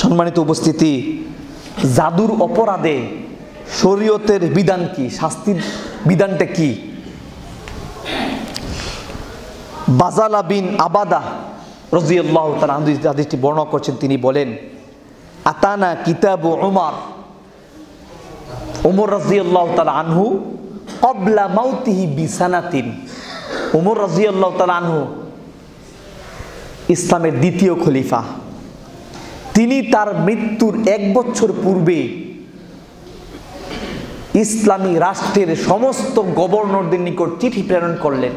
সম্মানিত উপস্থিতি, জাদুর অপরাধে শরীয়তের বিধান কি, শাস্তির বিধানটা কি? বাজালা বিন আবাদা রাদিয়াল্লাহু তাআলা হাদিসটি বর্ণনা করছেন। তিনি বলেন, আতানা কিতাবু ওমর রাদিয়াল্লাহু তাআলা আনহু ক্বাবলা মাউতিহি বিসানাতিন। ওমর রাদিয়াল্লাহু তাআলা আনহু ইসলামের দ্বিতীয় খলিফা। তিনি তার মৃত্যুর 1 বছর পূর্বে ইসলামী রাষ্ট্রের সমস্ত গভর্নরদের নিকট চিঠি প্রেরণ করলেন।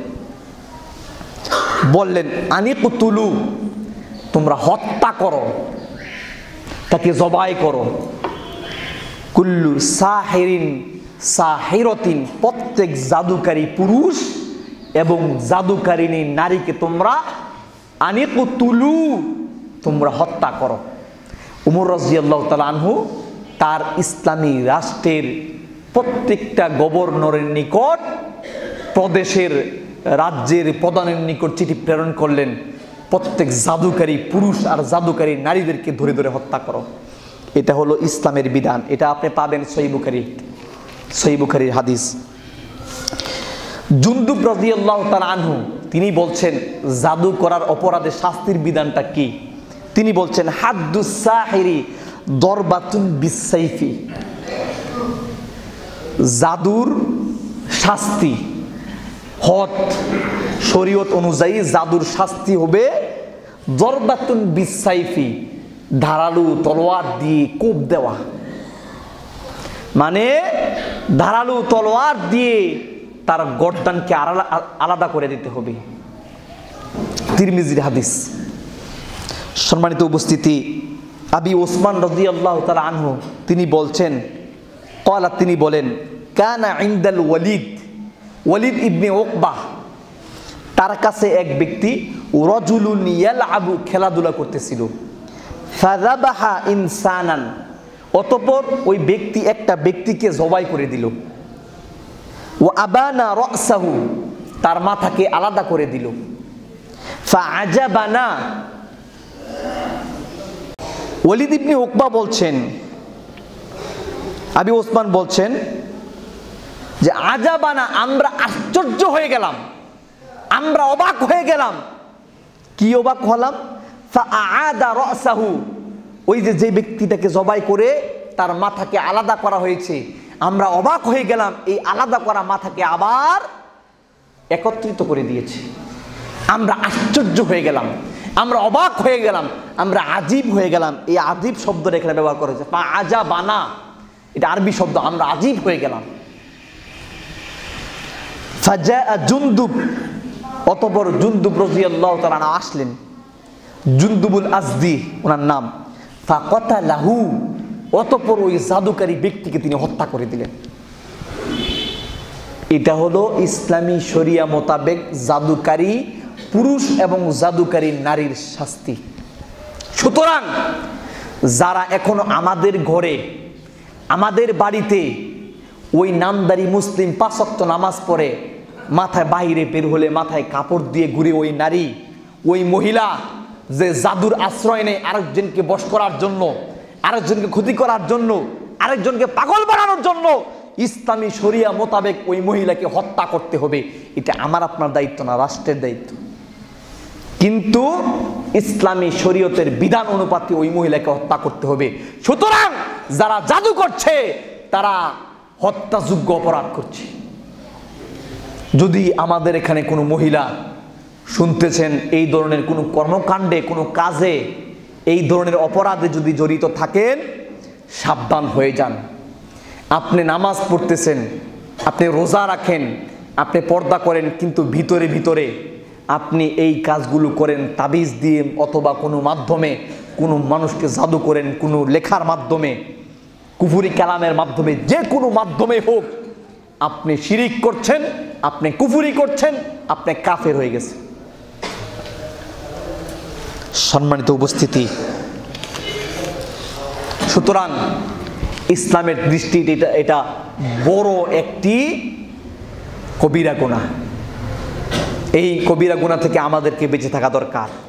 বললেন, আনিকুতুলু, তোমরা হত্যা করো, তাকে জবাই করো। কুল্লু সাহিরিন সাহিরতিন, প্রত্যেক জাদুকারী পুরুষ এবং জাদুকারিনী নারীকে তোমরা আনিকুতুলু, তোমরা হত্যা করো। উমর রাদিয়াল্লাহু তাআলা আনহু তার ইসলামী রাষ্ট্রের প্রত্যেকটা গভর্নরের নিকট, প্রদেশের রাজ্যের প্রধানের নিকট চিঠি প্রেরণ করলেন, প্রত্যেক জাদুকারী পুরুষ আর জাদুকারী নারীদেরকে ধরে ধরে হত্যা করো। এটা হলো ইসলামের বিধান। এটা আপনি পাবেন সহিহ বুখারীর হাদিস। জুনদুব রাদিয়াল্লাহু তাআলা আনহু তিনি বলছেন, জাদু করার অপরাধে শাস্তির বিধানটা কি? তিনি বলছেন, হাদ্দুস সাহিরি দরবাতুন বিসাইফি, জাদুর শাস্তি শরীয়ত অনুযায়ী জাদুর শাস্তি হবে দরবাতুন বিসাইফি, ধারালু তলোয়ার দিয়ে কোপ দেওয়া। মানে ধারালু তলোয়ার দিয়ে তার গর্দানকে আলাদা করে দিতে হবে। তিরমিজির হাদিস। সম্মানিত উপস্থিতি, আবি ওসমান রাদিয়াল্লাহু তাআলা আনহু তিনি বলছেন, তিনি বলেন, কানা ইনদাল ওয়ালিদ ইবনে উকবা, তার কাছে এক ব্যক্তি রাজুলুন ইয়ালআবু, খেলাধুলা করতেছিল। ফাযাবাহা ইনসানান, অতঃপর ওই ব্যক্তি একটা ব্যক্তিকে জবাই করে দিল। ওয়া আবানা রাসাহু, তার মাথাকে আলাদা করে দিল। ফাআজাবানা, ওয়ালিদ ইবনে উকবা বলছেন, আবি ওসমান বলছেন যে আজাবানা, আমরা আশ্চর্য হয়ে গেলাম, আমরা অবাক হয়ে গেলাম। কি অবাক হলাম? ফাআদা রাসাহু, ওই যে ব্যক্তিটাকে জবাই করে তার মাথাকে আলাদা করা হয়েছে, আমরা অবাক হয়ে গেলাম, এই আলাদা করা মাথাকে আবার একত্রিত করে দিয়েছে। আমরা আশ্চর্য হয়ে গেলাম, আমরা অবাক হয়ে গেলাম, আমরা আজীব হয়ে গেলাম। এই আজীব শব্দটা এখানে ব্যবহার করা হয়েছে। আজাবানা, এটা আরবি শব্দ, আমরা আজীব হয়ে গেলাম। ফাজাআ জুনদুব, অতঃপর জুনদুব রাদিয়াল্লাহু তাআলা আসলেন, জুনদুবুল আজদি ওনার নাম। ফাকাতালাহু, অতঃপর ওই জাদুকারী ব্যক্তিকে তিনি হত্যা করে দিলেন। এটা হলো ইসলামী শরিয়া মোতাবেক জাদুকারী পুরুষ এবং জাদুকারী নারীর শাস্তি। সুতরাং যারা এখনো আমাদের ঘরে, আমাদের বাড়িতে ওই নামদারি মুসলিম 5 ওয়াক্ত নামাজ পড়ে, মাথায় বাইরে বের হলে মাথায় কাপড় দিয়ে ঘুরে ওই নারী, ওই মহিলা যে জাদুর আশ্রয় নেয় আরেকজনকে বশ করার জন্য, আরেকজনকে ক্ষতি করার জন্য, আরেকজনকে পাগল বানানোর জন্য, ইসলামী শরিয়া মোতাবেক ওই মহিলাকে হত্যা করতে হবে। এটা আমার আপনার দায়িত্ব না, রাষ্ট্রের দায়িত্ব। কিন্তু ইসলামী শরীয়তের বিধান অনুপাতে ওই মহিলাকে হত্যা করতে হবে। সুতরাং যারা জাদু করছে তারা হত্যাযোগ্য অপরাধ করছে। যদি আমাদের এখানে কোনো মহিলা শুনতেছেন এই ধরনের কোনো কর্মকাণ্ডে, কোনো কাজে, এই ধরনের অপরাধে যদি জড়িত থাকেন, সাবধান হয়ে যান। আপনি নামাজ পড়তেছেন, আপনি রোজা রাখেন, আপনি পর্দা করেন, কিন্তু ভিতরে ভিতরে আপনি এই কাজগুলো করেন তাবিজ দিয়ে অথবা কোনো মাধ্যমে কোনো মানুষকে জাদু করেন, কোনো লেখার মাধ্যমে, কুফরি কালামের মাধ্যমে, যে কোনো মাধ্যমে হোক, আপনি শিরিক করছেন, আপনি কুফরি করছেন, আপনি কাফের হয়ে গেছেন। সম্মানিত উপস্থিতি, সুতরাং ইসলামের দৃষ্টিতে এটা বড় একটি কবিরা গুনাহ। এই কবিরা গুনাহ থেকে আমাদেরকে বেঁচে থাকা দরকার।